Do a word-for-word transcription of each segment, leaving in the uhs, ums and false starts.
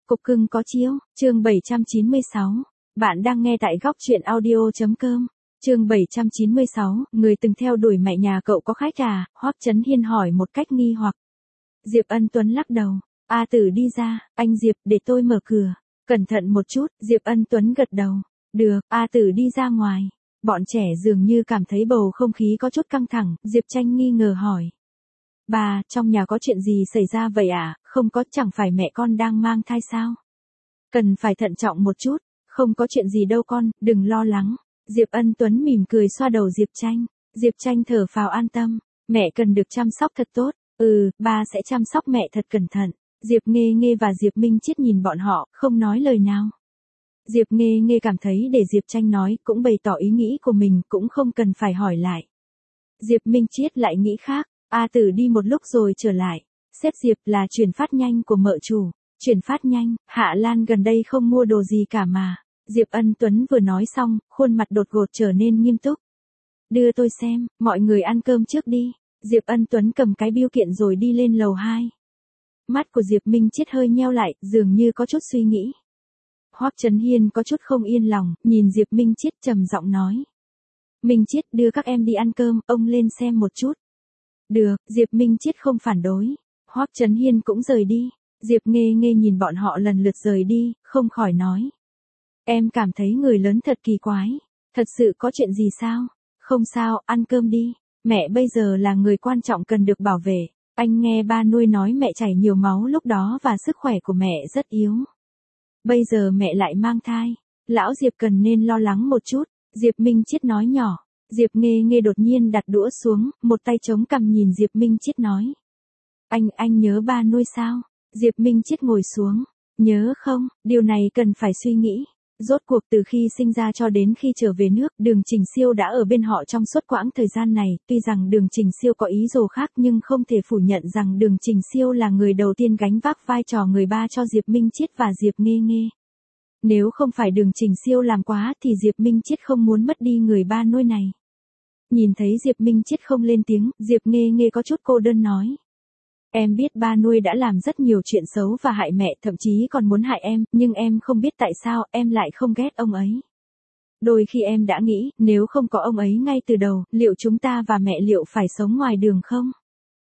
Cục cưng có chiếu, chương bảy trăm chín mươi sáu. Bạn đang nghe tại góc truyện audio.com. Chương bảy trăm chín mươi sáu, người từng theo đuổi mẹ nhà cậu có khách à? Hoắc Chấn Hiên hỏi một cách nghi hoặc. Diệp Ân Tuấn lắc đầu. A Tử đi ra, anh Diệp, để tôi mở cửa. Cẩn thận một chút, Diệp Ân Tuấn gật đầu. Được, A Tử đi ra ngoài. Bọn trẻ dường như cảm thấy bầu không khí có chút căng thẳng, Diệp Tranh nghi ngờ hỏi. Bà, trong nhà có chuyện gì xảy ra vậy à? Không có, chẳng phải mẹ con đang mang thai sao? Cần phải thận trọng một chút, không có chuyện gì đâu con, đừng lo lắng. Diệp Ân Tuấn mỉm cười xoa đầu Diệp Tranh. Diệp Tranh thở phào an tâm, mẹ cần được chăm sóc thật tốt. Ừ, ba sẽ chăm sóc mẹ thật cẩn thận. Diệp Nghê Nghê và Diệp Minh Chiết nhìn bọn họ, không nói lời nào. Diệp Nghê Nghê cảm thấy để Diệp Tranh nói cũng bày tỏ ý nghĩ của mình, cũng không cần phải hỏi lại. Diệp Minh Chiết lại nghĩ khác. A Tử đi một lúc rồi trở lại. Sếp Diệp là chuyển phát nhanh của mợ chủ. Chuyển phát nhanh, Hạ Lan gần đây không mua đồ gì cả mà. Diệp Ân Tuấn vừa nói xong, khuôn mặt đột ngột trở nên nghiêm túc. Đưa tôi xem, mọi người ăn cơm trước đi. Diệp Ân Tuấn cầm cái bưu kiện rồi đi lên lầu hai. Mắt của Diệp Minh Chiết hơi nheo lại, dường như có chút suy nghĩ. Hoắc Chấn Hiên có chút không yên lòng, nhìn Diệp Minh Chiết trầm giọng nói. Minh Chiết, đưa các em đi ăn cơm, ông lên xem một chút. Được, Diệp Minh Chiết không phản đối. Hoắc Chấn Hiên cũng rời đi. Diệp Nghê Nghê nhìn bọn họ lần lượt rời đi, không khỏi nói. Em cảm thấy người lớn thật kỳ quái. Thật sự có chuyện gì sao? Không sao, ăn cơm đi. Mẹ bây giờ là người quan trọng cần được bảo vệ. Anh nghe ba nuôi nói mẹ chảy nhiều máu lúc đó và sức khỏe của mẹ rất yếu. Bây giờ mẹ lại mang thai. Lão Diệp cần nên lo lắng một chút. Diệp Minh Chiết nói nhỏ. Diệp Nghê Nghê đột nhiên đặt đũa xuống, một tay chống cằm nhìn Diệp Minh Chiết nói. Anh, anh nhớ ba nuôi sao? Diệp Minh Chiết ngồi xuống. Nhớ không, điều này cần phải suy nghĩ. Rốt cuộc từ khi sinh ra cho đến khi trở về nước, Đường Trình Siêu đã ở bên họ trong suốt quãng thời gian này. Tuy rằng Đường Trình Siêu có ý đồ khác nhưng không thể phủ nhận rằng Đường Trình Siêu là người đầu tiên gánh vác vai trò người ba cho Diệp Minh Chiết và Diệp Nghê Nghê. Nếu không phải Đường Trình Siêu làm quá thì Diệp Minh Chiết không muốn mất đi người ba nuôi này. Nhìn thấy Diệp Minh Chiết không lên tiếng, Diệp Nghê Nghê có chút cô đơn nói. Em biết ba nuôi đã làm rất nhiều chuyện xấu và hại mẹ, thậm chí còn muốn hại em, nhưng em không biết tại sao em lại không ghét ông ấy. Đôi khi em đã nghĩ, nếu không có ông ấy ngay từ đầu, liệu chúng ta và mẹ liệu phải sống ngoài đường không?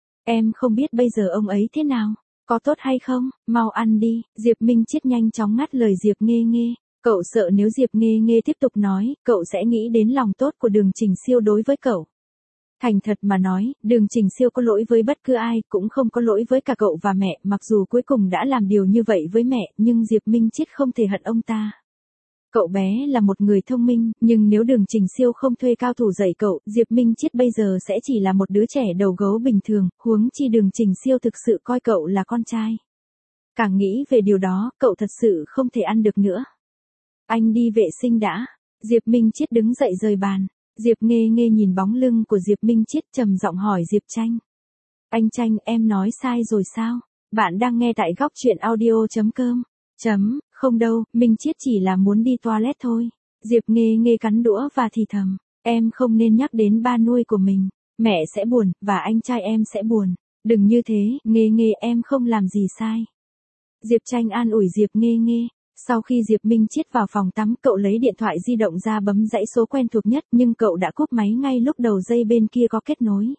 Em không biết bây giờ ông ấy thế nào, có tốt hay không, mau ăn đi. Diệp Minh Chiết nhanh chóng ngắt lời Diệp Nghê Nghê. Cậu sợ nếu Diệp Nghê Nghê tiếp tục nói, cậu sẽ nghĩ đến lòng tốt của Đường Trình Siêu đối với cậu. Thành thật mà nói, Đường Trình Siêu có lỗi với bất cứ ai, cũng không có lỗi với cả cậu và mẹ, mặc dù cuối cùng đã làm điều như vậy với mẹ, nhưng Diệp Minh Chiết không thể hận ông ta. Cậu bé là một người thông minh, nhưng nếu Đường Trình Siêu không thuê cao thủ dạy cậu, Diệp Minh Chiết bây giờ sẽ chỉ là một đứa trẻ đầu gấu bình thường, huống chi Đường Trình Siêu thực sự coi cậu là con trai. Càng nghĩ về điều đó, cậu thật sự không thể ăn được nữa. Anh đi vệ sinh đã. Diệp Minh Chiết đứng dậy rời bàn. Diệp Nghê Nghê nhìn bóng lưng của Diệp Minh Chiết trầm giọng hỏi Diệp Tranh. Anh Tranh, em nói sai rồi sao? Bạn đang nghe tại góc truyện audio.com. Chấm, không đâu, Minh Chiết chỉ là muốn đi toilet thôi. Diệp Nghê Nghê cắn đũa và thì thầm. Em không nên nhắc đến ba nuôi của mình. Mẹ sẽ buồn, và anh trai em sẽ buồn. Đừng như thế, Nghê Nghê em không làm gì sai. Diệp Tranh an ủi Diệp Nghê Nghê. Sau khi Diệp Minh Chiết vào phòng tắm, cậu lấy điện thoại di động ra bấm dãy số quen thuộc nhất, nhưng cậu đã cúp máy ngay lúc đầu dây bên kia có kết nối.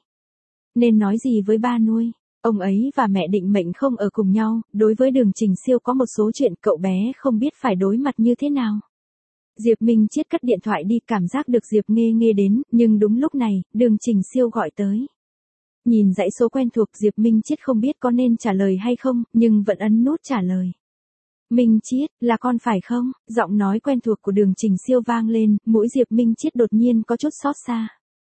Nên nói gì với ba nuôi? Ông ấy và mẹ định mệnh không ở cùng nhau, đối với Đường Trình Siêu có một số chuyện cậu bé không biết phải đối mặt như thế nào. Diệp Minh Chiết cất điện thoại đi, cảm giác được Diệp Nghê Nghê đến, nhưng đúng lúc này, Đường Trình Siêu gọi tới. Nhìn dãy số quen thuộc, Diệp Minh Chiết không biết có nên trả lời hay không, nhưng vẫn ấn nút trả lời. Minh Chiết, là con phải không? Giọng nói quen thuộc của Đường Trình Siêu vang lên, mũi Diệp Minh Chiết đột nhiên có chút xót xa.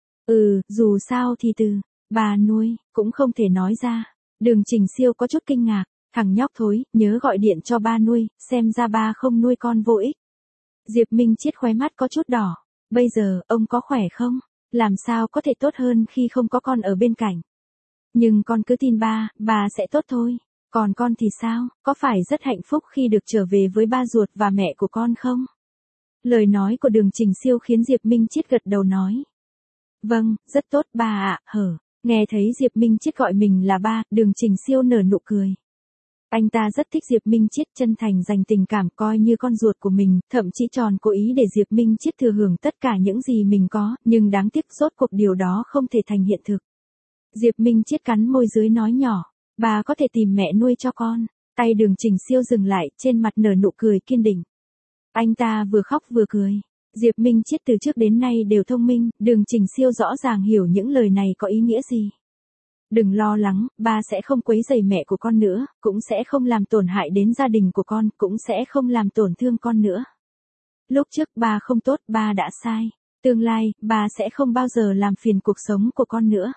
Ừ, dù sao thì từ bà nuôi cũng không thể nói ra. Đường Trình Siêu có chút kinh ngạc, thằng nhóc thối, nhớ gọi điện cho ba nuôi, xem ra ba không nuôi con vô ích. Diệp Minh Chiết khóe mắt có chút đỏ. Bây giờ, ông có khỏe không? Làm sao có thể tốt hơn khi không có con ở bên cạnh? Nhưng con cứ tin ba, ba sẽ tốt thôi. Còn con thì sao, có phải rất hạnh phúc khi được trở về với ba ruột và mẹ của con không? Lời nói của Đường Trình Siêu khiến Diệp Minh Chiết gật đầu nói. Vâng, rất tốt ba ạ, hở. Nghe thấy Diệp Minh Chiết gọi mình là ba, Đường Trình Siêu nở nụ cười. Anh ta rất thích Diệp Minh Chiết, chân thành dành tình cảm coi như con ruột của mình, thậm chí tròn cố ý để Diệp Minh Chiết thừa hưởng tất cả những gì mình có, nhưng đáng tiếc rốt cuộc điều đó không thể thành hiện thực. Diệp Minh Chiết cắn môi dưới nói nhỏ, bà có thể tìm mẹ nuôi cho con. Tay Đường Trình Siêu dừng lại, trên mặt nở nụ cười kiên định. Anh ta vừa khóc vừa cười. Diệp Minh Chiết từ trước đến nay đều thông minh, Đường Trình Siêu rõ ràng hiểu những lời này có ý nghĩa gì. Đừng lo lắng, ba sẽ không quấy rầy mẹ của con nữa, cũng sẽ không làm tổn hại đến gia đình của con, cũng sẽ không làm tổn thương con nữa. Lúc trước ba không tốt, ba đã sai. Tương lai, ba sẽ không bao giờ làm phiền cuộc sống của con nữa.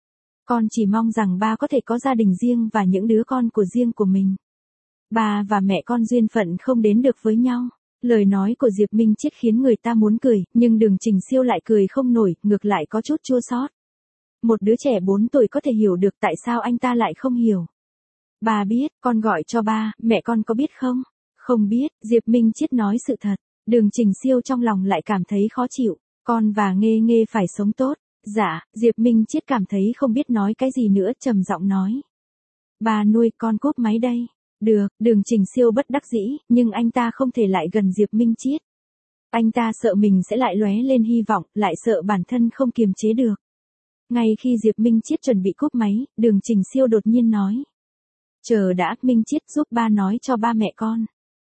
Con chỉ mong rằng ba có thể có gia đình riêng và những đứa con của riêng của mình. Ba và mẹ con duyên phận không đến được với nhau. Lời nói của Diệp Minh Chiết khiến người ta muốn cười, nhưng Đường Trình Siêu lại cười không nổi, ngược lại có chút chua xót. Một đứa trẻ bốn tuổi có thể hiểu được tại sao anh ta lại không hiểu. Ba biết, con gọi cho ba, mẹ con có biết không? Không biết, Diệp Minh Chiết nói sự thật. Đường Trình Siêu trong lòng lại cảm thấy khó chịu. Con và Nghê Nghê phải sống tốt. Dạ, Diệp Minh Chiết cảm thấy không biết nói cái gì nữa, trầm giọng nói. Ba nuôi, con cúp máy đây. Được, Đường Trình Siêu bất đắc dĩ, nhưng anh ta không thể lại gần Diệp Minh Chiết. Anh ta sợ mình sẽ lại lóe lên hy vọng, lại sợ bản thân không kiềm chế được. Ngay khi Diệp Minh Chiết chuẩn bị cúp máy, Đường Trình Siêu đột nhiên nói. Chờ đã, Minh Chiết giúp ba nói cho ba mẹ con.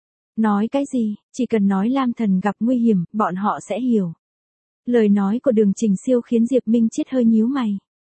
Nói cái gì, chỉ cần nói Lam Thần gặp nguy hiểm, bọn họ sẽ hiểu. Lời nói của Đường Trình Siêu khiến Diệp Minh Chiết hơi nhíu mày.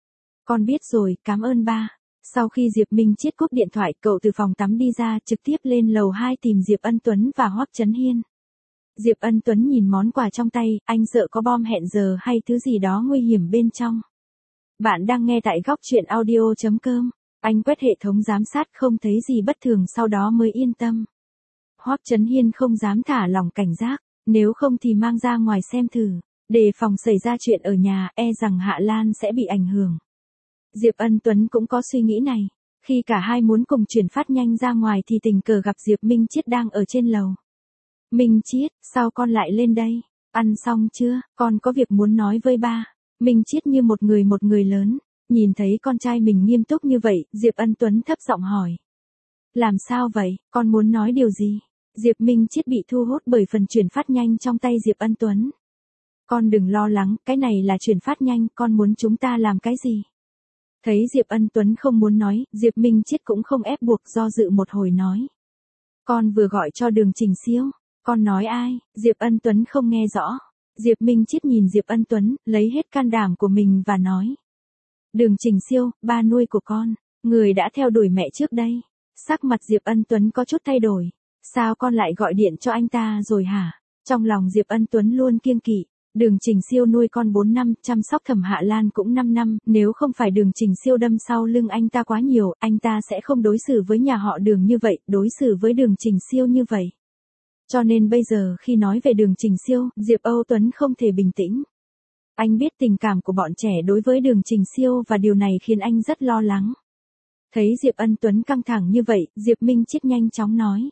Con biết rồi, cảm ơn ba. Sau khi Diệp Minh Chiết cúp điện thoại, cậu từ phòng tắm đi ra, trực tiếp lên lầu hai tìm Diệp Ân Tuấn và Hoắc Chấn Hiên. Diệp Ân Tuấn nhìn món quà trong tay, anh sợ có bom hẹn giờ hay thứ gì đó nguy hiểm bên trong. Bạn đang nghe tại góc truyện audio chấm com. Anh quét hệ thống giám sát không thấy gì bất thường, sau đó mới yên tâm. Hoắc Chấn Hiên không dám thả lỏng cảnh giác, nếu không thì mang ra ngoài xem thử. Đề phòng xảy ra chuyện ở nhà, e rằng Hạ Lan sẽ bị ảnh hưởng. Diệp Ân Tuấn cũng có suy nghĩ này. Khi cả hai muốn cùng chuyển phát nhanh ra ngoài thì tình cờ gặp Diệp Minh Chiết đang ở trên lầu. Minh Chiết, sao con lại lên đây? Ăn xong chưa? Con có việc muốn nói với ba. Minh Chiết như một người một người lớn. Nhìn thấy con trai mình nghiêm túc như vậy, Diệp Ân Tuấn thấp giọng hỏi. Làm sao vậy? Con muốn nói điều gì? Diệp Minh Chiết bị thu hút bởi phần chuyển phát nhanh trong tay Diệp Ân Tuấn. Con đừng lo lắng, cái này là chuyển phát nhanh, con muốn chúng ta làm cái gì? Thấy Diệp Ân Tuấn không muốn nói, Diệp Minh Chiết cũng không ép buộc, do dự một hồi nói. Con vừa gọi cho Đường Trình Siêu. Con nói ai? Diệp Ân Tuấn không nghe rõ. Diệp Minh Chiết nhìn Diệp Ân Tuấn, lấy hết can đảm của mình và nói. Đường Trình Siêu, ba nuôi của con, người đã theo đuổi mẹ trước đây. Sắc mặt Diệp Ân Tuấn có chút thay đổi. Sao con lại gọi điện cho anh ta rồi hả? Trong lòng Diệp Ân Tuấn luôn kiêng kỵ. Đường Trình Siêu nuôi con bốn năm, chăm sóc Thẩm Hạ Lan cũng năm năm, nếu không phải Đường Trình Siêu đâm sau lưng anh ta quá nhiều, anh ta sẽ không đối xử với nhà họ Đường như vậy, đối xử với Đường Trình Siêu như vậy. Cho nên bây giờ khi nói về Đường Trình Siêu, Diệp Âu Tuấn không thể bình tĩnh. Anh biết tình cảm của bọn trẻ đối với Đường Trình Siêu và điều này khiến anh rất lo lắng. Thấy Diệp Ân Tuấn căng thẳng như vậy, Diệp Minh Chiết nhanh chóng nói.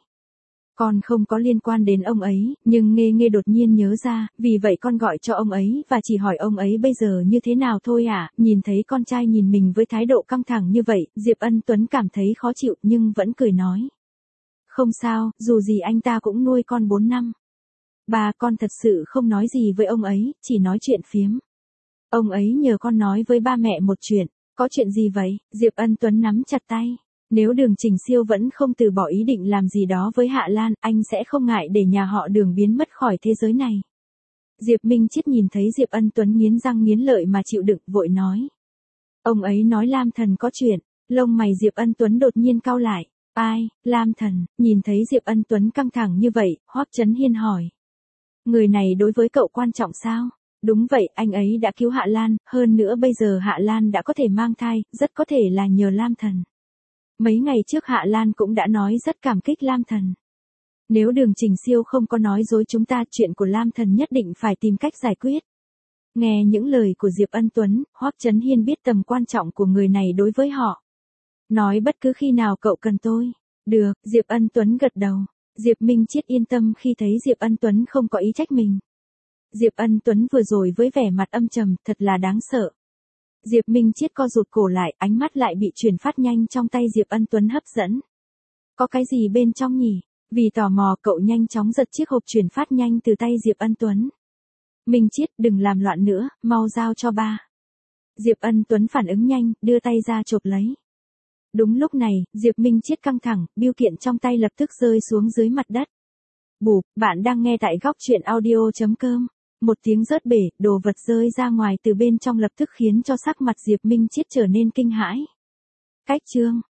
Con không có liên quan đến ông ấy, nhưng Nghê Nghê đột nhiên nhớ ra, vì vậy con gọi cho ông ấy và chỉ hỏi ông ấy bây giờ như thế nào thôi à. Nhìn thấy con trai nhìn mình với thái độ căng thẳng như vậy, Diệp Ân Tuấn cảm thấy khó chịu nhưng vẫn cười nói. Không sao, dù gì anh ta cũng nuôi con bốn năm. Bà, con thật sự không nói gì với ông ấy, chỉ nói chuyện phiếm. Ông ấy nhờ con nói với ba mẹ một chuyện. Có chuyện gì vậy? Diệp Ân Tuấn nắm chặt tay. Nếu Đường Trình Siêu vẫn không từ bỏ ý định làm gì đó với Hạ Lan, anh sẽ không ngại để nhà họ Đường biến mất khỏi thế giới này. Diệp Minh Chiết nhìn thấy Diệp Ân Tuấn nghiến răng nghiến lợi mà chịu đựng, vội nói. Ông ấy nói Lam Thần có chuyện. Lông mày Diệp Ân Tuấn đột nhiên cau lại. Ai, Lam Thần? Nhìn thấy Diệp Ân Tuấn căng thẳng như vậy, Hoắc Chấn Hiên hỏi. Người này đối với cậu quan trọng sao? Đúng vậy, anh ấy đã cứu Hạ Lan, hơn nữa bây giờ Hạ Lan đã có thể mang thai, rất có thể là nhờ Lam Thần. Mấy ngày trước Hạ Lan cũng đã nói rất cảm kích Lam Thần. Nếu Đường Trình Siêu không có nói dối chúng ta, chuyện của Lam Thần nhất định phải tìm cách giải quyết. Nghe những lời của Diệp Ân Tuấn, Hoắc Chấn Hiên biết tầm quan trọng của người này đối với họ. Nói bất cứ khi nào cậu cần tôi. Được, Diệp Ân Tuấn gật đầu. Diệp Minh Chiết yên tâm khi thấy Diệp Ân Tuấn không có ý trách mình. Diệp Ân Tuấn vừa rồi với vẻ mặt âm trầm, thật là đáng sợ. Diệp Minh Chiết co rụt cổ lại, ánh mắt lại bị chuyển phát nhanh trong tay Diệp Ân Tuấn hấp dẫn. Có cái gì bên trong nhỉ? Vì tò mò cậu nhanh chóng giật chiếc hộp chuyển phát nhanh từ tay Diệp Ân Tuấn. Minh Chiết, đừng làm loạn nữa, mau giao cho ba. Diệp Ân Tuấn phản ứng nhanh, đưa tay ra chộp lấy. Đúng lúc này, Diệp Minh Chiết căng thẳng, bưu kiện trong tay lập tức rơi xuống dưới mặt đất. Bụp, bạn đang nghe tại góc truyện audio.com. Một tiếng rớt bể, đồ vật rơi ra ngoài từ bên trong lập tức khiến cho sắc mặt Diệp Minh Chiết trở nên kinh hãi. Cách chương